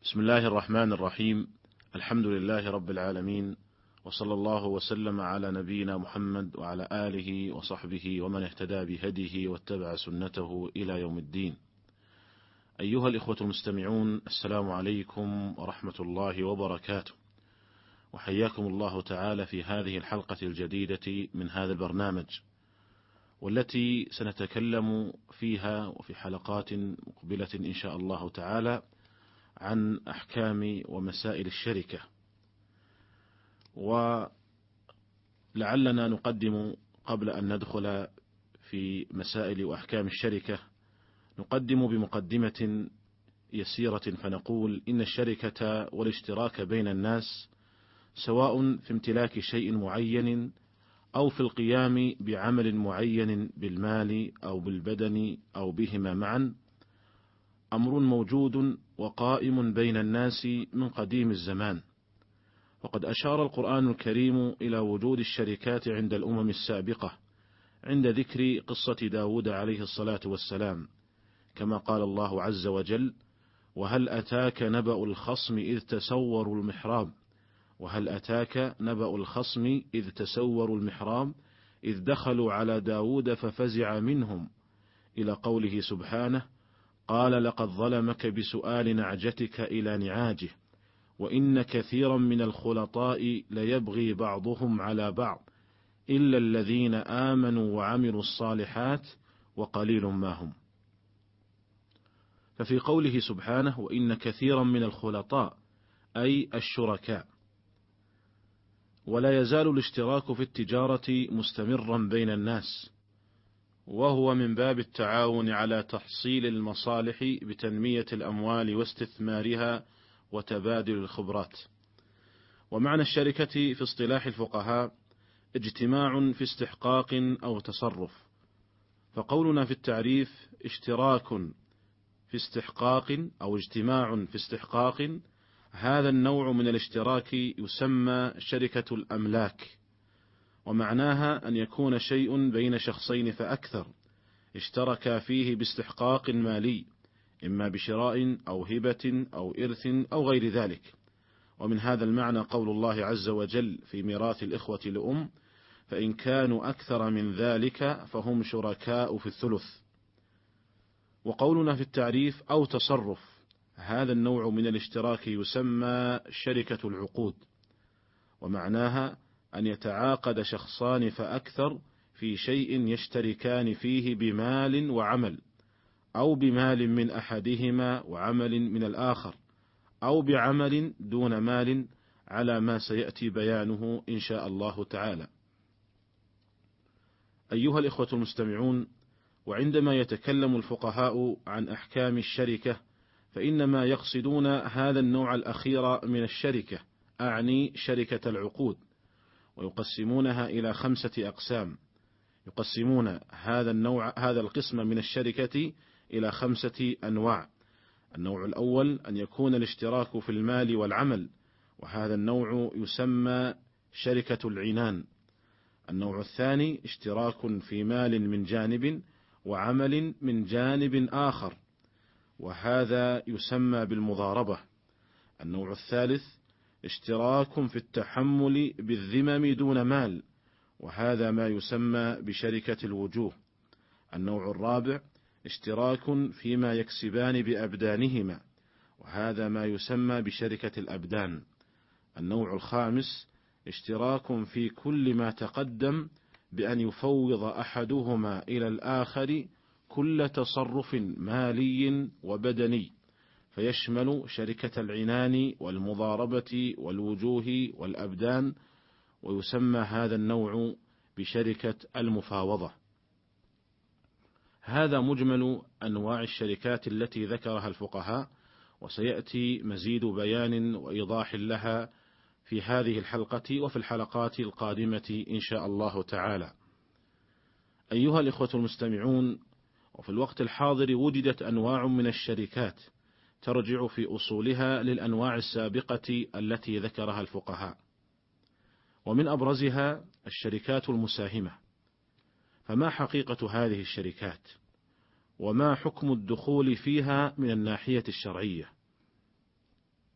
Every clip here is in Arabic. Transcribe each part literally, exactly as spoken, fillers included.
بسم الله الرحمن الرحيم. الحمد لله رب العالمين، وصلى الله وسلم على نبينا محمد وعلى آله وصحبه ومن اهتدى بهديه واتبع سنته إلى يوم الدين. أيها الإخوة المستمعون، السلام عليكم ورحمة الله وبركاته، وحياكم الله تعالى في هذه الحلقة الجديدة من هذا البرنامج، والتي سنتكلم فيها وفي حلقات مقبلة إن شاء الله تعالى عن أحكام ومسائل الشركة. ولعلنا نقدم قبل أن ندخل في مسائل وأحكام الشركة نقدم بمقدمة يسيرة، فنقول إن الشركة والاشتراك بين الناس سواء في امتلاك شيء معين أو في القيام بعمل معين بالمال أو بالبدن أو بهما معا أمر موجود وقائم بين الناس من قديم الزمان. وقد أشار القرآن الكريم إلى وجود الشركات عند الأمم السابقة عند ذكر قصة داود عليه الصلاة والسلام، كما قال الله عز وجل: وهل أتاك نبأ الخصم إذ تسوروا المحراب وهل أتاك نبأ الخصم إذ تسوروا المحراب إذ دخلوا على داود ففزع منهم، إلى قوله سبحانه: قال لقد ظلمك بسؤال نعجتك إلى نعاجه وإن كثيرا من الخلطاء ليبغي بعضهم على بعض إلا الذين آمنوا وعملوا الصالحات وقليل ما هم. ففي قوله سبحانه: وإن كثيرا من الخلطاء أي الشركاء. ولا يزال الاشتراك في التجارة مستمرا بين الناس، وهو من باب التعاون على تحصيل المصالح بتنمية الأموال واستثمارها وتبادل الخبرات. ومعنى الشركة في اصطلاح الفقهاء اجتماع في استحقاق أو تصرف، فقولنا في التعريف اشتراك في استحقاق أو اجتماع في استحقاق، هذا النوع من الاشتراك يسمى شركة الأملاك، ومعناها أن يكون شيء بين شخصين فأكثر اشتركا فيه باستحقاق مالي، إما بشراء أو هبة أو إرث أو غير ذلك. ومن هذا المعنى قول الله عز وجل في ميراث الإخوة لأم: فإن كانوا أكثر من ذلك فهم شركاء في الثلث. وقولنا في التعريف أو تصرف، هذا النوع من الاشتراك يسمى شركة العقود، ومعناها أن يتعاقد شخصان فأكثر في شيء يشتركان فيه بمال وعمل، أو بمال من أحدهما وعمل من الآخر، أو بعمل دون مال، على ما سيأتي بيانه إن شاء الله تعالى. أيها الإخوة المستمعون، وعندما يتكلم الفقهاء عن أحكام الشركة فإنما يقصدون هذا النوع الأخير من الشركة، أعني شركة العقود، ويقسمونها إلى خمسة أقسام. يقسمون هذا النوع هذا القسم من الشركة إلى خمسة أنواع. النوع الأول أن يكون الاشتراك في المال والعمل، وهذا النوع يسمى شركة العنان. النوع الثاني اشتراك في مال من جانب وعمل من جانب آخر، وهذا يسمى بالمضاربة. النوع الثالث اشتراك في التحمل بالذمم دون مال، وهذا ما يسمى بشركة الوجوه. النوع الرابع اشتراك فيما يكسبان بأبدانهما، وهذا ما يسمى بشركة الأبدان. النوع الخامس اشتراك في كل ما تقدم بأن يفوض أحدهما إلى الآخر كل تصرف مالي وبدني، فيشمل شركة العنان والمضاربة والوجوه والأبدان، ويسمى هذا النوع بشركة المفاوضة. هذا مجمل أنواع الشركات التي ذكرها الفقهاء، وسيأتي مزيد بيان وإيضاح لها في هذه الحلقة وفي الحلقات القادمة إن شاء الله تعالى. أيها الإخوة المستمعون، وفي الوقت الحاضر وجدت أنواع من الشركات ترجع في أصولها للأنواع السابقة التي ذكرها الفقهاء، ومن أبرزها الشركات المساهمة. فما حقيقة هذه الشركات؟ وما حكم الدخول فيها من الناحية الشرعية؟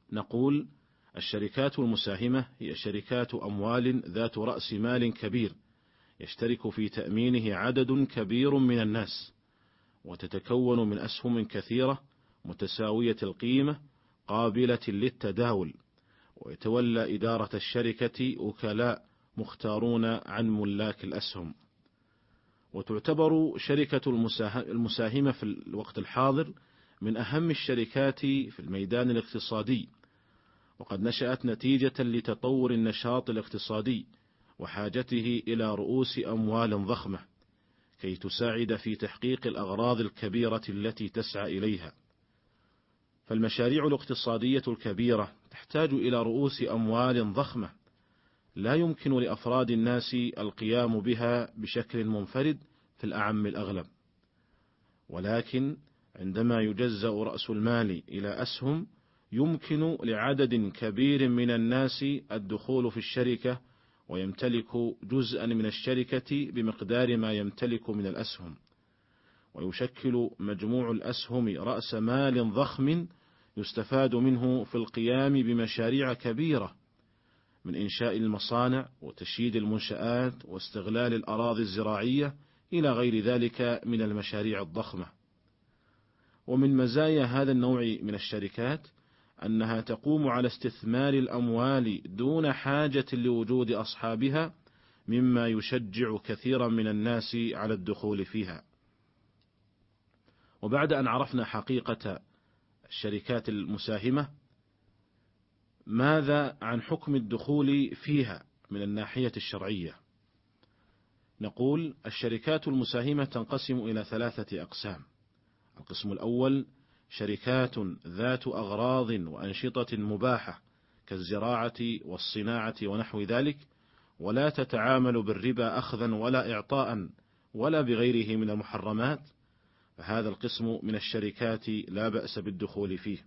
نقول: الشركات المساهمة هي شركات أموال ذات رأس مال كبير يشترك في تأمينه عدد كبير من الناس، وتتكون من أسهم كثيرة متساوية القيمة قابلة للتداول، ويتولى إدارة الشركة وكلاء مختارون عن ملاك الأسهم. وتعتبر شركة المساهمة في الوقت الحاضر من أهم الشركات في الميدان الاقتصادي، وقد نشأت نتيجة لتطور النشاط الاقتصادي وحاجته إلى رؤوس أموال ضخمة كي تساعد في تحقيق الأغراض الكبيرة التي تسعى إليها. فالمشاريع الاقتصادية الكبيرة تحتاج إلى رؤوس أموال ضخمة لا يمكن لأفراد الناس القيام بها بشكل منفرد في الأعم الأغلب، ولكن عندما يجزأ رأس المال إلى أسهم يمكن لعدد كبير من الناس الدخول في الشركة ويمتلك جزءا من الشركة بمقدار ما يمتلك من الأسهم، ويشكل مجموع الأسهم رأس مال ضخم يستفاد منه في القيام بمشاريع كبيرة من إنشاء المصانع وتشييد المنشآت واستغلال الأراضي الزراعية إلى غير ذلك من المشاريع الضخمة. ومن مزايا هذا النوع من الشركات أنها تقوم على استثمار الأموال دون حاجة لوجود أصحابها، مما يشجع كثيرا من الناس على الدخول فيها. وبعد أن عرفنا حقيقة الشركات المساهمة، ماذا عن حكم الدخول فيها من الناحية الشرعية؟ نقول: الشركات المساهمة تنقسم إلى ثلاثة أقسام. القسم الأول: شركات ذات أغراض وأنشطة مباحة كالزراعة والصناعة ونحو ذلك، ولا تتعامل بالربا أخذا ولا إعطاء ولا بغيره من المحرمات، فهذا القسم من الشركات لا بأس بالدخول فيه.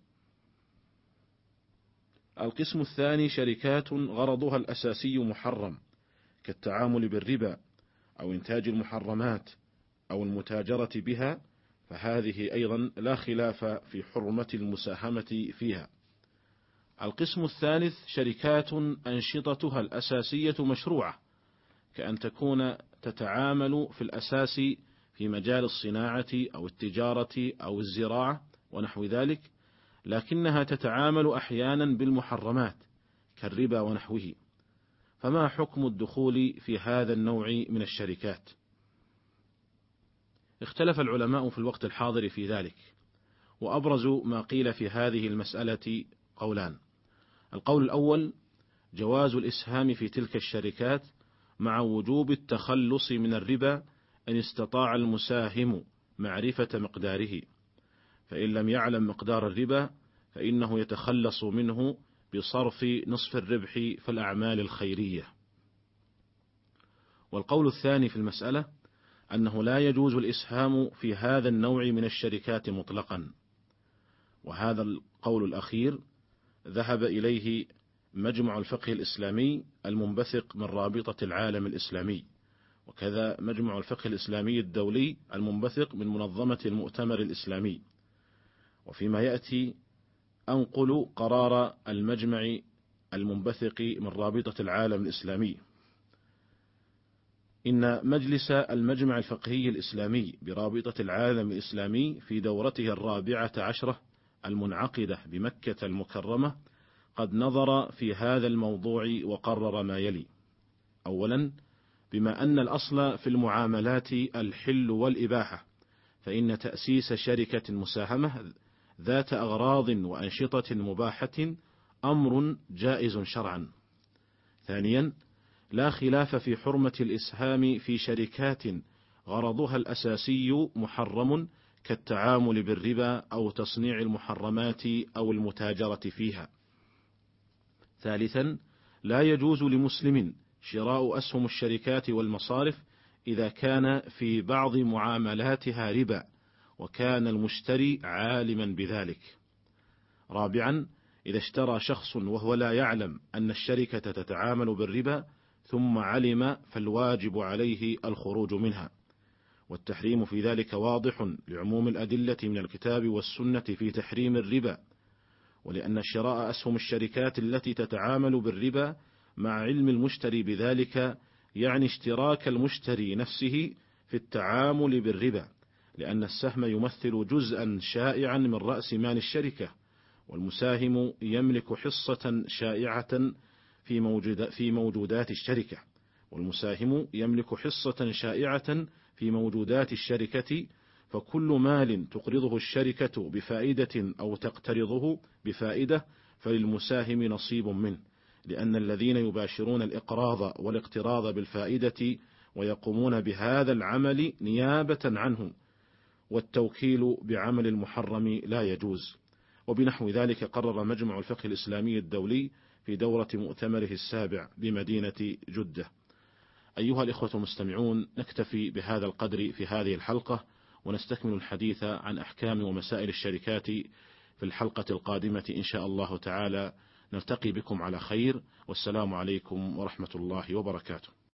القسم الثاني: شركات غرضها الأساسي محرم كالتعامل بالربا أو إنتاج المحرمات أو المتاجرة بها، فهذه أيضا لا خلاف في حرمة المساهمة فيها. القسم الثالث: شركات أنشطتها الأساسية مشروعة، كأن تكون تتعامل في الأساس في مجال الصناعة أو التجارة أو الزراعة ونحو ذلك، لكنها تتعامل أحيانا بالمحرمات كالربا ونحوه، فما حكم الدخول في هذا النوع من الشركات؟ اختلف العلماء في الوقت الحاضر في ذلك، وأبرز ما قيل في هذه المسألة قولان. القول الأول: جواز الإسهام في تلك الشركات مع وجوب التخلص من الربا إن استطاع المساهم معرفة مقداره، فإن لم يعلم مقدار الربا فإنه يتخلص منه بصرف نصف الربح في الأعمال الخيرية. والقول الثاني في المسألة أنه لا يجوز الإسهام في هذا النوع من الشركات مطلقا، وهذا القول الأخير ذهب إليه مجمع الفقه الإسلامي المنبثق من رابطة العالم الإسلامي، وكذا مجمع الفقه الإسلامي الدولي المنبثق من منظمة المؤتمر الإسلامي. وفيما يأتي أنقل قرار المجمع المنبثق من رابطة العالم الإسلامي: إن مجلس المجمع الفقهي الإسلامي برابطة العالم الإسلامي في دورته الرابعة عشرة المنعقدة بمكة المكرمة قد نظر في هذا الموضوع وقرر ما يلي: أولا، بما أن الأصل في المعاملات الحل والإباحة، فإن تأسيس شركة مساهمة ذات أغراض وأنشطة مباحة أمر جائز شرعا. ثانيا، لا خلاف في حرمة الإسهام في شركات غرضها الأساسي محرم كالتعامل بالربا أو تصنيع المحرمات أو المتاجرة فيها. ثالثا، لا يجوز لمسلم شراء أسهم الشركات والمصارف إذا كان في بعض معاملاتها ربا وكان المشتري عالما بذلك. رابعا، إذا اشترى شخص وهو لا يعلم أن الشركة تتعامل بالربا ثم علم فالواجب عليه الخروج منها، والتحريم في ذلك واضح لعموم الأدلة من الكتاب والسنة في تحريم الربا، ولأن شراء أسهم الشركات التي تتعامل بالربا مع علم المشتري بذلك يعني اشتراك المشتري نفسه في التعامل بالربا، لأن السهم يمثل جزءا شائعا من رأس مال الشركة، والمساهم يملك حصة شائعة في موجود في موجودات الشركة والمساهم يملك حصة شائعة في موجودات الشركة فكل مال تقرضه الشركة بفائدة أو تقترضه بفائدة فللمساهم نصيب منه، لأن الذين يباشرون الإقراض والاقتراض بالفائدة ويقومون بهذا العمل نيابة عنه، والتوكيل بعمل المحرم لا يجوز. وبنحو ذلك قرر مجمع الفقه الإسلامي الدولي في دورة مؤتمره السابع بمدينة جدة. أيها الإخوة المستمعون، نكتفي بهذا القدر في هذه الحلقة، ونستكمل الحديث عن أحكام ومسائل الشركات في الحلقة القادمة إن شاء الله تعالى. نلتقي بكم على خير، والسلام عليكم ورحمة الله وبركاته.